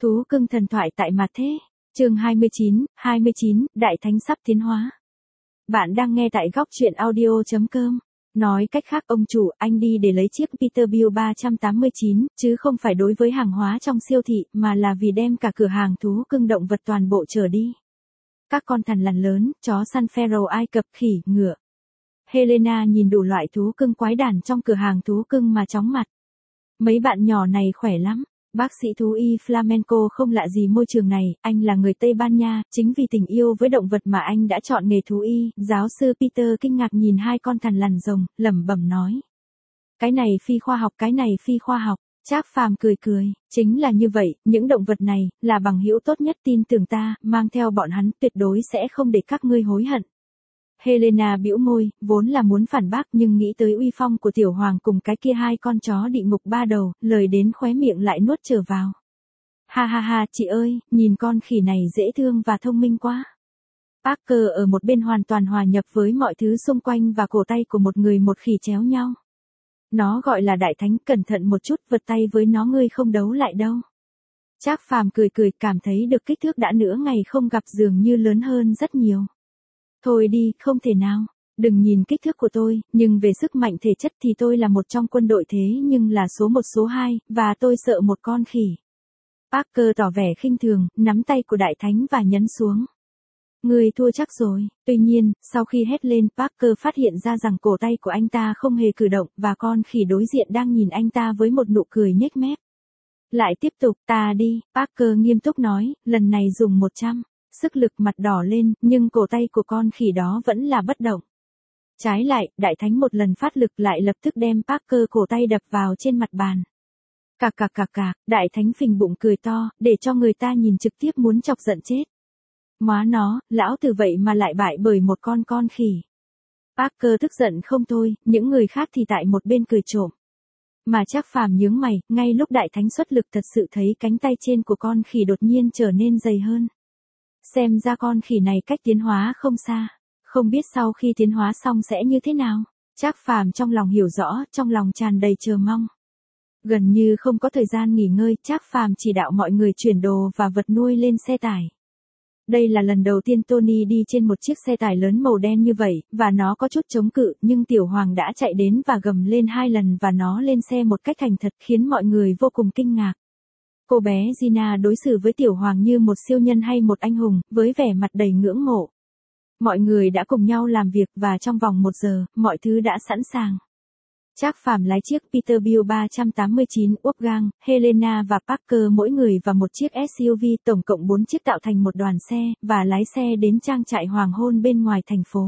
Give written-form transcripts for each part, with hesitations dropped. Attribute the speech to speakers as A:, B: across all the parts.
A: Thú cưng thần thoại tại mặt thế. Chương 29, Đại Thánh sắp tiến hóa. Bạn đang nghe tại góc truyện audio.com. Nói cách khác ông chủ, anh đi để lấy chiếc Peterbilt 389, chứ không phải đối với hàng hóa trong siêu thị, mà là vì đem cả cửa hàng thú cưng động vật toàn bộ chở đi. Các con thằn lằn lớn, chó săn Pharaoh Ai Cập, khỉ, ngựa. Helena nhìn đủ loại thú cưng quái đản trong cửa hàng thú cưng mà chóng mặt. Mấy bạn nhỏ này khỏe lắm. Bác sĩ thú y Flamenco không lạ gì môi trường này, anh là người Tây Ban Nha, chính vì tình yêu với động vật mà anh đã chọn nghề thú y. Giáo sư Peter kinh ngạc nhìn hai con thằn lằn rồng, lẩm bẩm nói. Cái này phi khoa học, cái này phi khoa học. Trác Phàm cười cười, chính là như vậy, những động vật này, là bằng hữu tốt nhất, tin tưởng ta, mang theo bọn hắn tuyệt đối sẽ không để các ngươi hối hận. Helena bĩu môi, vốn là muốn phản bác nhưng nghĩ tới uy phong của tiểu hoàng cùng cái kia hai con chó địa ngục ba đầu, lời đến khóe miệng lại nuốt trở vào. Ha ha ha, chị ơi, nhìn con khỉ này dễ thương và thông minh quá. Parker ở một bên hoàn toàn hòa nhập với mọi thứ xung quanh và cổ tay của một người một khỉ chéo nhau. Nó gọi là đại thánh, cẩn thận một chút, vật tay với nó ngươi không đấu lại đâu. Trác Phàm cười cười, cảm thấy được kích thước đã nửa ngày không gặp dường như lớn hơn rất nhiều. Thôi đi, không thể nào. Đừng nhìn kích thước của tôi, nhưng về sức mạnh thể chất thì tôi là một trong quân đội thế nhưng là số 1 số 2, và tôi sợ một con khỉ. Parker tỏ vẻ khinh thường, nắm tay của đại thánh và nhấn xuống. Người thua chắc rồi. Tuy nhiên, sau khi hét lên, Parker phát hiện ra rằng cổ tay của anh ta không hề cử động, và con khỉ đối diện đang nhìn anh ta với một nụ cười nhếch mép. Lại tiếp tục, ta đi, Parker nghiêm túc nói, lần này dùng 100. Sức lực mặt đỏ lên, nhưng cổ tay của con khỉ đó vẫn là bất động. Trái lại, đại thánh một lần phát lực lại lập tức đem Parker cổ tay đập vào trên mặt bàn. Cạc, đại thánh phình bụng cười to, để cho người ta nhìn trực tiếp muốn chọc giận chết. Móa nó, lão tử vậy mà lại bại bởi một con khỉ. Parker tức giận không thôi, những người khác thì tại một bên cười trộm. Mà Trác Phàm nhướng mày, ngay lúc đại thánh xuất lực thật sự thấy cánh tay trên của con khỉ đột nhiên trở nên dày hơn. Xem ra con khỉ này cách tiến hóa không xa. Không biết sau khi tiến hóa xong sẽ như thế nào. Trác Phàm trong lòng hiểu rõ, trong lòng tràn đầy chờ mong. Gần như không có thời gian nghỉ ngơi, Trác Phàm chỉ đạo mọi người chuyển đồ và vật nuôi lên xe tải. Đây là lần đầu tiên Tony đi trên một chiếc xe tải lớn màu đen như vậy, và nó có chút chống cự, nhưng Tiểu Hoàng đã chạy đến và gầm lên 2 lần và nó lên xe một cách thành thật khiến mọi người vô cùng kinh ngạc. Cô bé Gina đối xử với Tiểu Hoàng như một siêu nhân hay một anh hùng, với vẻ mặt đầy ngưỡng mộ. Mọi người đã cùng nhau làm việc và trong vòng 1 giờ, mọi thứ đã sẵn sàng. Trác Phàm lái chiếc Peterbilt 389 Wolfgang, Helena và Parker mỗi người và một chiếc SUV, tổng cộng 4 chiếc tạo thành một đoàn xe, và lái xe đến trang trại hoàng hôn bên ngoài thành phố.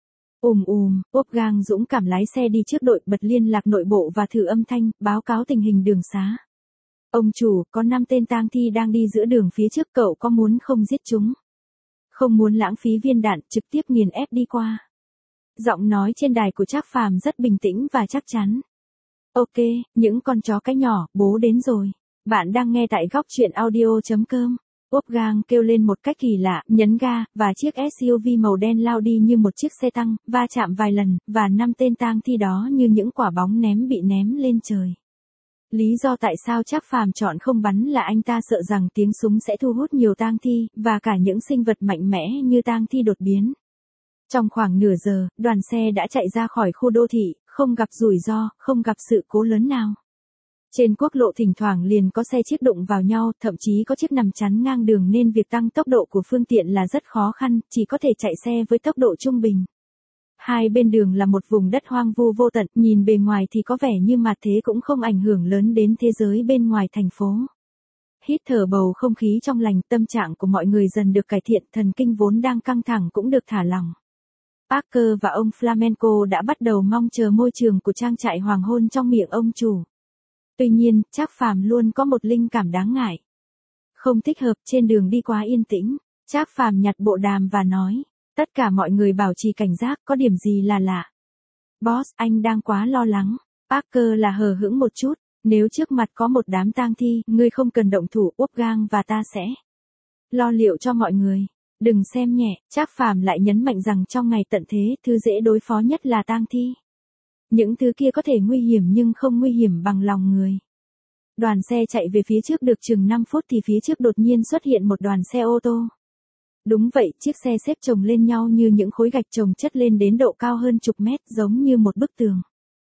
A: Wolfgang dũng cảm lái xe đi trước đội, bật liên lạc nội bộ và thử âm thanh, báo cáo tình hình đường xá. Ông chủ, có 5 tên tang thi đang đi giữa đường phía trước, cậu có muốn không giết chúng? Không muốn lãng phí viên đạn, trực tiếp nghiền ép đi qua. Giọng nói trên đài của Trác Phàm rất bình tĩnh và chắc chắn. Ok, những con chó cái nhỏ, bố đến rồi. Bạn đang nghe tại góc truyện audio.com. Wolfgang kêu lên một cách kỳ lạ, nhấn ga, và chiếc SUV màu đen lao đi như một chiếc xe tăng, va chạm vài lần, và 5 tên tang thi đó như những quả bóng ném bị ném lên trời. Lý do tại sao Trác Phàm chọn không bắn là anh ta sợ rằng tiếng súng sẽ thu hút nhiều tang thi, và cả những sinh vật mạnh mẽ như tang thi đột biến. Trong khoảng nửa giờ, đoàn xe đã chạy ra khỏi khu đô thị, không gặp rủi ro, không gặp sự cố lớn nào. Trên quốc lộ thỉnh thoảng liền có xe chiếc đụng vào nhau, thậm chí có chiếc nằm chắn ngang đường nên việc tăng tốc độ của phương tiện là rất khó khăn, chỉ có thể chạy xe với tốc độ trung bình. Hai bên đường là một vùng đất hoang vu vô tận, nhìn bề ngoài thì có vẻ như mặt thế cũng không ảnh hưởng lớn đến thế giới bên ngoài thành phố. Hít thở bầu không khí trong lành, tâm trạng của mọi người dần được cải thiện, thần kinh vốn đang căng thẳng cũng được thả lỏng. Parker và ông Flamenco đã bắt đầu mong chờ môi trường của trang trại hoàng hôn trong miệng ông chủ. Tuy nhiên, Trác Phàm luôn có một linh cảm đáng ngại. Không thích hợp, trên đường đi quá yên tĩnh. Trác Phàm nhặt bộ đàm và nói. Tất cả mọi người bảo trì cảnh giác, có điểm gì là lạ. Boss, anh đang quá lo lắng. Parker là hờ hững một chút. Nếu trước mặt có một đám tang thi, ngươi không cần động thủ, Wolfgang và ta sẽ lo liệu cho mọi người. Đừng xem nhẹ, Trác Phàm lại nhấn mạnh rằng trong ngày tận thế, thứ dễ đối phó nhất là tang thi. Những thứ kia có thể nguy hiểm nhưng không nguy hiểm bằng lòng người. Đoàn xe chạy về phía trước được chừng 5 phút thì phía trước đột nhiên xuất hiện một đoàn xe ô tô. Đúng vậy, chiếc xe xếp chồng lên nhau như những khối gạch chồng chất lên đến độ cao hơn chục mét, giống như một bức tường.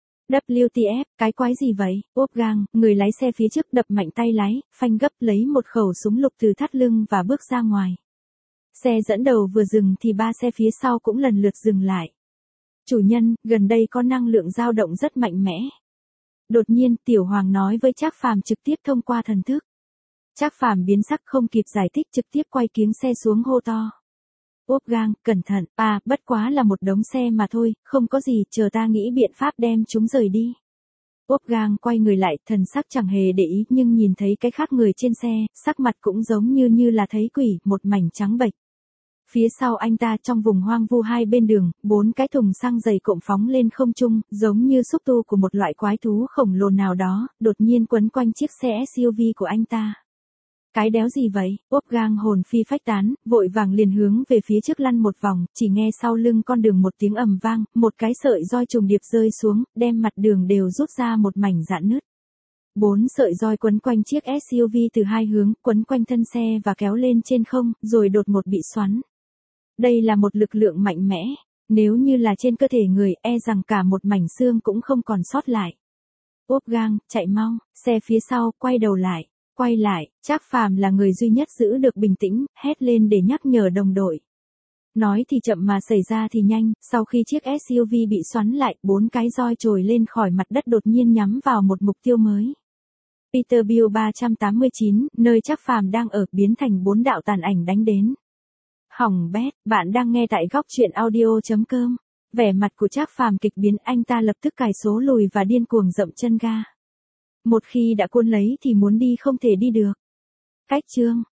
A: WTF, cái quái gì vậy? Wolfgang, người lái xe phía trước đập mạnh tay lái, phanh gấp lấy một khẩu súng lục từ thắt lưng và bước ra ngoài. Xe dẫn đầu vừa dừng thì 3 xe phía sau cũng lần lượt dừng lại. Chủ nhân, gần đây có năng lượng dao động rất mạnh mẽ. Đột nhiên, Tiểu Hoàng nói với Trác Phàm trực tiếp thông qua thần thức. Trác Phàm biến sắc không kịp giải thích trực tiếp quay kiếng xe xuống hô to. Wolfgang, cẩn thận, bất quá là một đống xe mà thôi, không có gì, chờ ta nghĩ biện pháp đem chúng rời đi. Wolfgang quay người lại, thần sắc chẳng hề để ý nhưng nhìn thấy cái khác người trên xe, sắc mặt cũng giống như là thấy quỷ, một mảnh trắng bệch. Phía sau anh ta trong vùng hoang vu hai bên đường, 4 cái thùng xăng dày cộm phóng lên không trung, giống như xúc tu của một loại quái thú khổng lồ nào đó, đột nhiên quấn quanh chiếc xe SUV của anh ta. Cái đéo gì vậy? Wolfgang hồn phi phách tán, vội vàng liền hướng về phía trước lăn một vòng, chỉ nghe sau lưng con đường một tiếng ầm vang, một cái sợi roi trùng điệp rơi xuống, đem mặt đường đều rút ra một mảnh rạn nứt. 4 sợi roi quấn quanh chiếc SUV từ hai hướng, quấn quanh thân xe và kéo lên trên không, rồi đột ngột bị xoắn. Đây là một lực lượng mạnh mẽ, nếu như là trên cơ thể người, e rằng cả một mảnh xương cũng không còn sót lại. Wolfgang, chạy mau, xe phía sau, quay đầu lại. Quay lại, Trác Phàm là người duy nhất giữ được bình tĩnh, hét lên để nhắc nhở đồng đội. Nói thì chậm mà xảy ra thì nhanh, sau khi chiếc SUV bị xoắn lại, 4 cái roi trồi lên khỏi mặt đất đột nhiên nhắm vào một mục tiêu mới. Peterbilt 389, nơi Trác Phàm đang ở, biến thành 4 đạo tàn ảnh đánh đến. Hỏng bét, bạn đang nghe tại góc truyện audio.com. Vẻ mặt của Trác Phàm kịch biến, anh ta lập tức cài số lùi và điên cuồng dậm chân ga. Một khi đã cuốn lấy thì muốn đi không thể đi được. Cách chương